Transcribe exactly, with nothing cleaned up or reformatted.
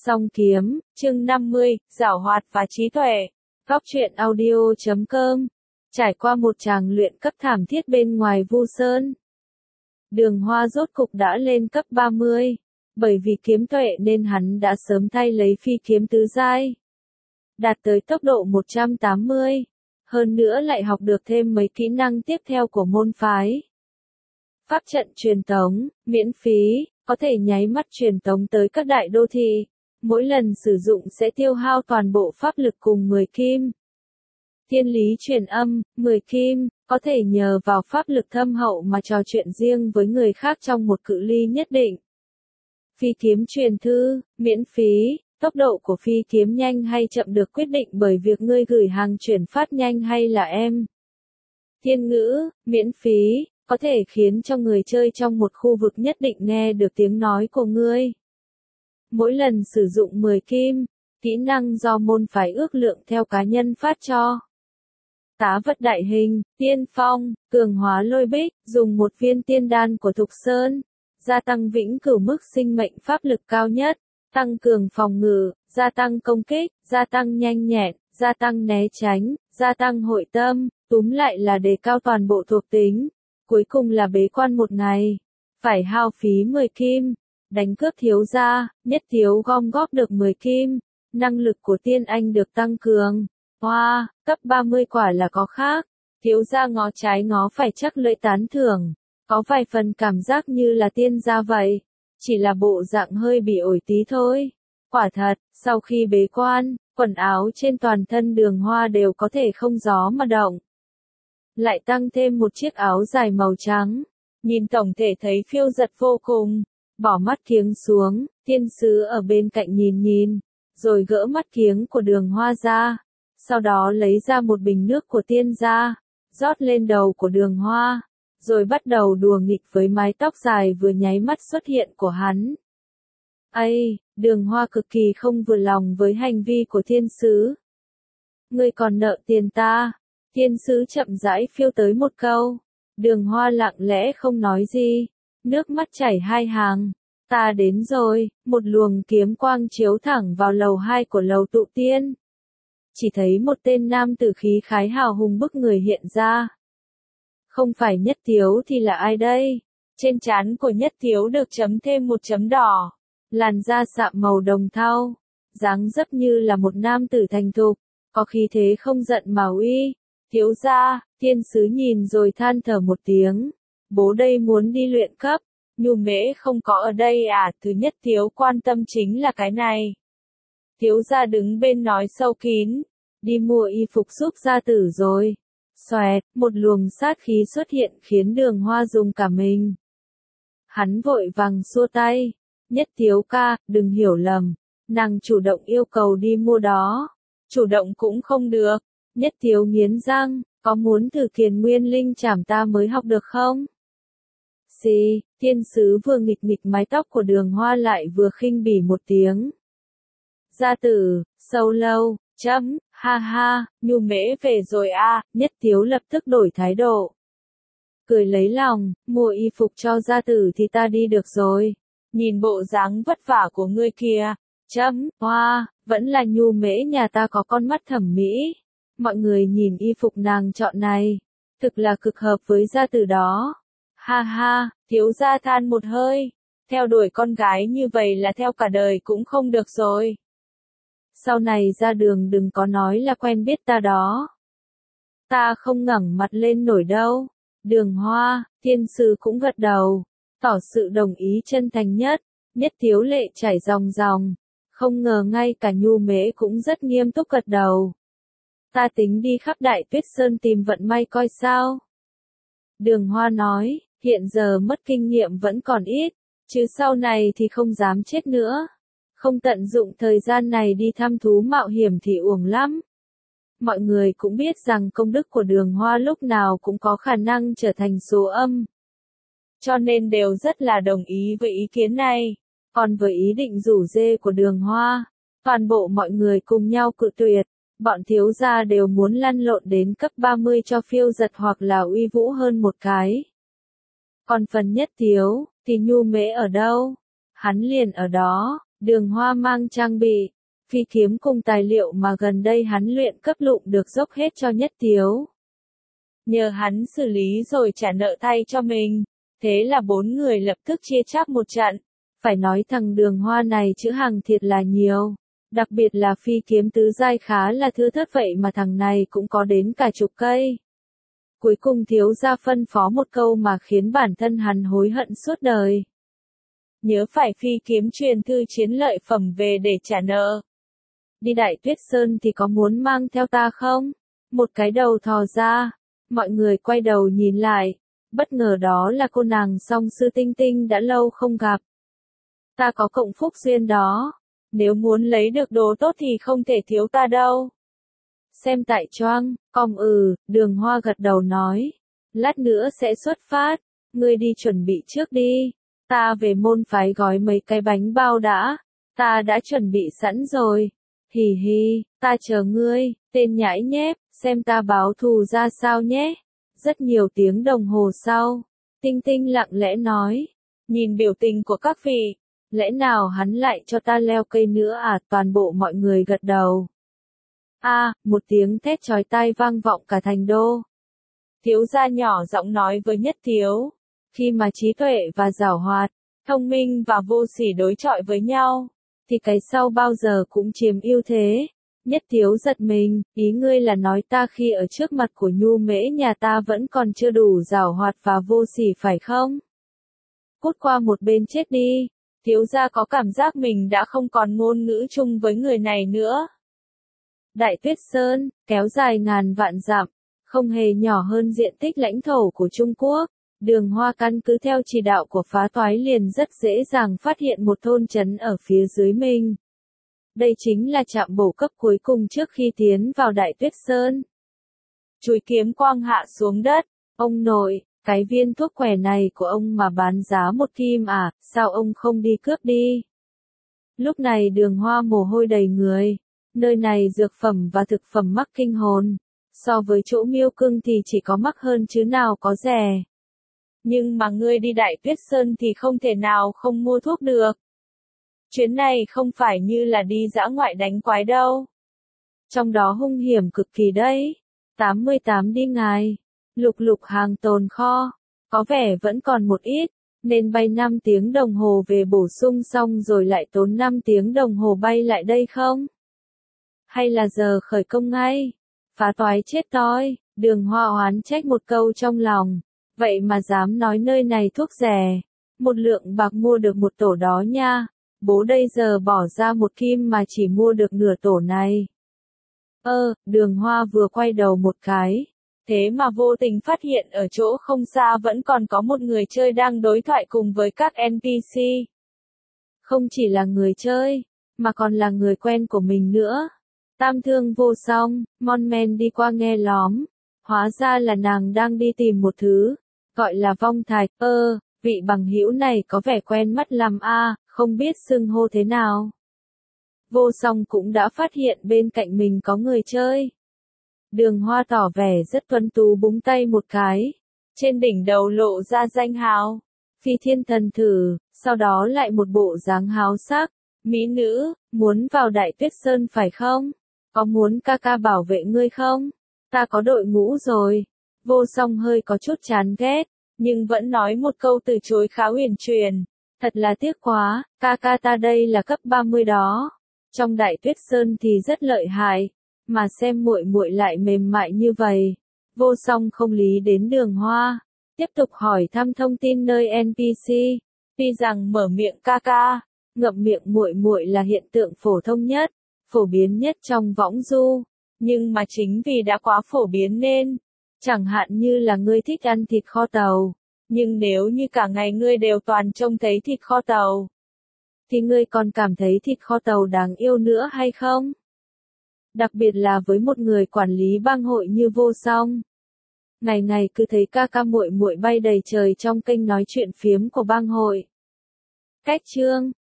Song kiếm, chương năm mươi, giảo hoạt và trí tuệ. Góc truyện audio chấm com. Trải qua một tràng luyện cấp thảm thiết bên ngoài Vu Sơn, Đường Hoa rốt cục đã lên cấp ba mươi. Bởi vì kiếm tuệ nên hắn đã sớm thay lấy phi kiếm tứ giai, đạt tới tốc độ một trăm tám mươi. Hơn nữa lại học được thêm mấy kỹ năng tiếp theo của môn phái. Pháp trận truyền tống, miễn phí, có thể nháy mắt truyền tống tới các đại đô thị. Mỗi lần sử dụng sẽ tiêu hao toàn bộ pháp lực cùng mười kim. Thiên lý truyền âm, mười kim, có thể nhờ vào pháp lực thâm hậu mà trò chuyện riêng với người khác trong một cự ly nhất định. Phi kiếm truyền thư, miễn phí, tốc độ của phi kiếm nhanh hay chậm được quyết định bởi việc ngươi gửi hàng chuyển phát nhanh hay là em. Thiên ngữ, miễn phí, có thể khiến cho người chơi trong một khu vực nhất định nghe được tiếng nói của ngươi. Mỗi lần sử dụng mười kim, kỹ năng do môn phái ước lượng theo cá nhân phát cho. Tá vật đại hình, tiên phong, cường hóa lôi bích, dùng một viên tiên đan của Thục Sơn, gia tăng vĩnh cửu mức sinh mệnh pháp lực cao nhất, tăng cường phòng ngự, gia tăng công kích, gia tăng nhanh nhẹn, gia tăng né tránh, gia tăng hội tâm, túm lại là đề cao toàn bộ thuộc tính. Cuối cùng là bế quan một ngày, phải hao phí mười kim. Đánh cướp thiếu gia, nhất thiếu gom góp được mười kim, năng lực của tiên anh được tăng cường. Hoa, wow, cấp ba mươi quả là có khác, thiếu gia ngó trái ngó phải chắc lưỡi tán thưởng, có vài phần cảm giác như là tiên gia vậy, chỉ là bộ dạng hơi bị ổi tí thôi. Quả thật, sau khi bế quan, quần áo trên toàn thân Đường Hoa đều có thể không gió mà động. Lại tăng thêm một chiếc áo dài màu trắng, nhìn tổng thể thấy phiêu giật vô cùng. Bỏ mắt kiếng xuống, thiên sứ ở bên cạnh nhìn nhìn, rồi gỡ mắt kiếng của Đường Hoa ra, sau đó lấy ra một bình nước của tiên gia, rót lên đầu của Đường Hoa, rồi bắt đầu đùa nghịch với mái tóc dài vừa nháy mắt xuất hiện của hắn. Ây, Đường Hoa cực kỳ không vừa lòng với hành vi của thiên sứ. Ngươi còn nợ tiền ta, thiên sứ chậm rãi phiêu tới một câu, Đường Hoa lặng lẽ không nói gì. Nước mắt chảy hai hàng. Ta đến rồi, một luồng kiếm quang chiếu thẳng vào lầu hai của lầu tụ tiên. Chỉ thấy một tên nam tử khí khái hào hùng bức người hiện ra. Không phải Nhất Thiếu thì là ai đây? Trên trán của Nhất Thiếu được chấm thêm một chấm đỏ. Làn da sạm màu đồng thau. Dáng dấp như là một nam tử thành thục. Có khí thế không giận mà uy. Thiếu gia, thiên sứ nhìn rồi than thở một tiếng. Bố đây muốn đi luyện cấp, Nhu Mễ không có ở đây à, thứ nhất thiếu quan tâm chính là cái này. Thiếu gia đứng bên nói sâu kín, đi mua y phục giúp gia tử rồi. Xoẹt, một luồng sát khí xuất hiện khiến Đường Hoa dùng cả mình. Hắn vội vàng xua tay, Nhất Thiếu ca, đừng hiểu lầm, nàng chủ động yêu cầu đi mua đó. Chủ động cũng không được, Nhất Thiếu nghiến răng, có muốn thử Kiền Nguyên Linh chảm ta mới học được không? Xì, thiên sứ vừa nghịch nghịch mái tóc của Đường Hoa lại vừa khinh bỉ một tiếng. Gia tử, sâu lâu, chấm, ha ha, Nhu Mễ về rồi a, à, Nhất Thiếu lập tức đổi thái độ. Cười lấy lòng, mua y phục cho gia tử thì ta đi được rồi. Nhìn bộ dáng vất vả của ngươi kìa, chấm, hoa, vẫn là Nhu Mễ nhà ta có con mắt thẩm mỹ. Mọi người nhìn y phục nàng chọn này, thực là cực hợp với gia tử đó. Ha ha, thiếu gia than một hơi, theo đuổi con gái như vậy là theo cả đời cũng không được rồi. Sau này ra đường đừng có nói là quen biết ta đó. Ta không ngẩng mặt lên nổi đâu. Đường Hoa, thiên sứ cũng gật đầu, tỏ sự đồng ý chân thành nhất. Nhất Thiếu lệ chảy ròng ròng, không ngờ ngay cả Nhu Mễ cũng rất nghiêm túc gật đầu. Ta tính đi khắp Đại Tuyết Sơn tìm vận may coi sao. Đường Hoa nói, hiện giờ mất kinh nghiệm vẫn còn ít, chứ sau này thì không dám chết nữa. Không tận dụng thời gian này đi thăm thú mạo hiểm thì uổng lắm. Mọi người cũng biết rằng công đức của Đường Hoa lúc nào cũng có khả năng trở thành số âm. Cho nên đều rất là đồng ý với ý kiến này. Còn với ý định rủ dê của Đường Hoa, toàn bộ mọi người cùng nhau cự tuyệt. Bọn thiếu gia đều muốn lăn lộn đến cấp ba mươi cho phiêu giật hoặc là uy vũ hơn một cái. Còn phần Nhất Thiếu, thì Nhu Mễ ở đâu? Hắn liền ở đó, Đường Hoa mang trang bị, phi kiếm cùng tài liệu mà gần đây hắn luyện cấp lụng được dốc hết cho Nhất Tiếu. Nhờ hắn xử lý rồi trả nợ thay cho mình, thế là bốn người lập tức chia chác một trận. Phải nói thằng Đường Hoa này chữ hàng thiệt là nhiều, đặc biệt là phi kiếm tứ giai khá là thưa thớt vậy mà thằng này cũng có đến cả chục cây. Cuối cùng thiếu gia phân phó một câu mà khiến bản thân hắn hối hận suốt đời. Nhớ phải phi kiếm truyền thư chiến lợi phẩm về để trả nợ. Đi Đại Tuyết Sơn thì có muốn mang theo ta không? Một cái đầu thò ra, mọi người quay đầu nhìn lại, bất ngờ đó là cô nàng song sư Tinh Tinh đã lâu không gặp. Ta có cộng phúc duyên đó, nếu muốn lấy được đồ tốt thì không thể thiếu ta đâu. Xem tại choang, cong ừ, Đường Hoa gật đầu nói, lát nữa sẽ xuất phát, ngươi đi chuẩn bị trước đi, ta về môn phái gói mấy cái bánh bao đã, ta đã chuẩn bị sẵn rồi, hì hì, ta chờ ngươi, tên nhãi nhép, xem ta báo thù ra sao nhé. Rất nhiều tiếng đồng hồ sau, Tinh Tinh lặng lẽ nói, nhìn biểu tình của các vị, lẽ nào hắn lại cho ta leo cây nữa à? Toàn bộ mọi người gật đầu. A, à, một tiếng thét chói tai vang vọng cả thành đô. Thiếu gia nhỏ giọng nói với Nhất Tiếu, khi mà trí tuệ và giảo hoạt, thông minh và vô sỉ đối chọi với nhau, thì cái sau bao giờ cũng chiếm ưu thế. Nhất Tiếu giật mình, ý ngươi là nói ta khi ở trước mặt của Nhu Mễ nhà ta vẫn còn chưa đủ giảo hoạt và vô sỉ phải không? Cút qua một bên chết đi, thiếu gia có cảm giác mình đã không còn ngôn ngữ chung với người này nữa. Đại Tuyết Sơn, kéo dài ngàn vạn dặm, không hề nhỏ hơn diện tích lãnh thổ của Trung Quốc. Đường Hoa căn cứ theo chỉ đạo của phá toái liền rất dễ dàng phát hiện một thôn trấn ở phía dưới mình. Đây chính là trạm bổ cấp cuối cùng trước khi tiến vào Đại Tuyết Sơn. Chuôi kiếm quang hạ xuống đất, ông nội, cái viên thuốc quẻ này của ông mà bán giá một kim à, sao ông không đi cướp đi? Lúc này Đường Hoa mồ hôi đầy người, nơi này dược phẩm và thực phẩm mắc kinh hồn, so với chỗ Miêu Cương thì chỉ có mắc hơn chứ nào có rẻ. Nhưng mà ngươi đi Đại Tuyết Sơn thì không thể nào không mua thuốc được. Chuyến này không phải như là đi dã ngoại đánh quái đâu. Trong đó hung hiểm cực kỳ đấy. tám mươi tám đi ngài. Lục lục hàng tồn kho. Có vẻ vẫn còn một ít, nên bay năm tiếng đồng hồ về bổ sung xong rồi lại tốn năm tiếng đồng hồ bay lại đây không? Hay là giờ khởi công ngay? Phá toái chết toi, Đường Hoa oán trách một câu trong lòng. Vậy mà dám nói nơi này thuốc rẻ. Một lượng bạc mua được một tổ đó nha. Bố đây giờ bỏ ra một kim mà chỉ mua được nửa tổ này. Ơ, Đường Hoa vừa quay đầu một cái. Thế mà vô tình phát hiện ở chỗ không xa vẫn còn có một người chơi đang đối thoại cùng với các en pê xê. Không chỉ là người chơi, mà còn là người quen của mình nữa. Tam Thương Vô Song, mon men đi qua nghe lóm. Hóa ra là nàng đang đi tìm một thứ, gọi là vong thạch. Ơ, vị bằng hữu này có vẻ quen mắt lắm a, không biết xưng hô thế nào. Vô Song cũng đã phát hiện bên cạnh mình có người chơi. Đường Hoa tỏ vẻ rất tuấn tú búng tay một cái. Trên đỉnh đầu lộ ra danh hào. Phi Thiên Thần Thử, sau đó lại một bộ dáng háo sắc. Mỹ nữ, muốn vào Đại Tuyết Sơn phải không? Có muốn ca ca bảo vệ ngươi không? Ta có đội ngũ rồi. Vô Song hơi có chút chán ghét, nhưng vẫn nói một câu từ chối khá huyền truyền. Thật là tiếc quá, ca ca ta đây là cấp ba mươi đó. Trong Đại Tuyết Sơn thì rất lợi hại, mà xem muội muội lại mềm mại như vậy. Vô Song không lý đến Đường Hoa, tiếp tục hỏi thăm thông tin nơi en pê xê. Tuy rằng mở miệng ca ca, ngậm miệng muội muội là hiện tượng phổ thông nhất, phổ biến nhất trong võng du, nhưng mà chính vì đã quá phổ biến nên, chẳng hạn như là ngươi thích ăn thịt kho tàu, nhưng nếu như cả ngày ngươi đều toàn trông thấy thịt kho tàu, thì ngươi còn cảm thấy thịt kho tàu đáng yêu nữa hay không? Đặc biệt là với một người quản lý bang hội như Vô Song. Ngày ngày cứ thấy ca ca muội muội bay đầy trời trong kênh nói chuyện phiếm của bang hội. Cách chương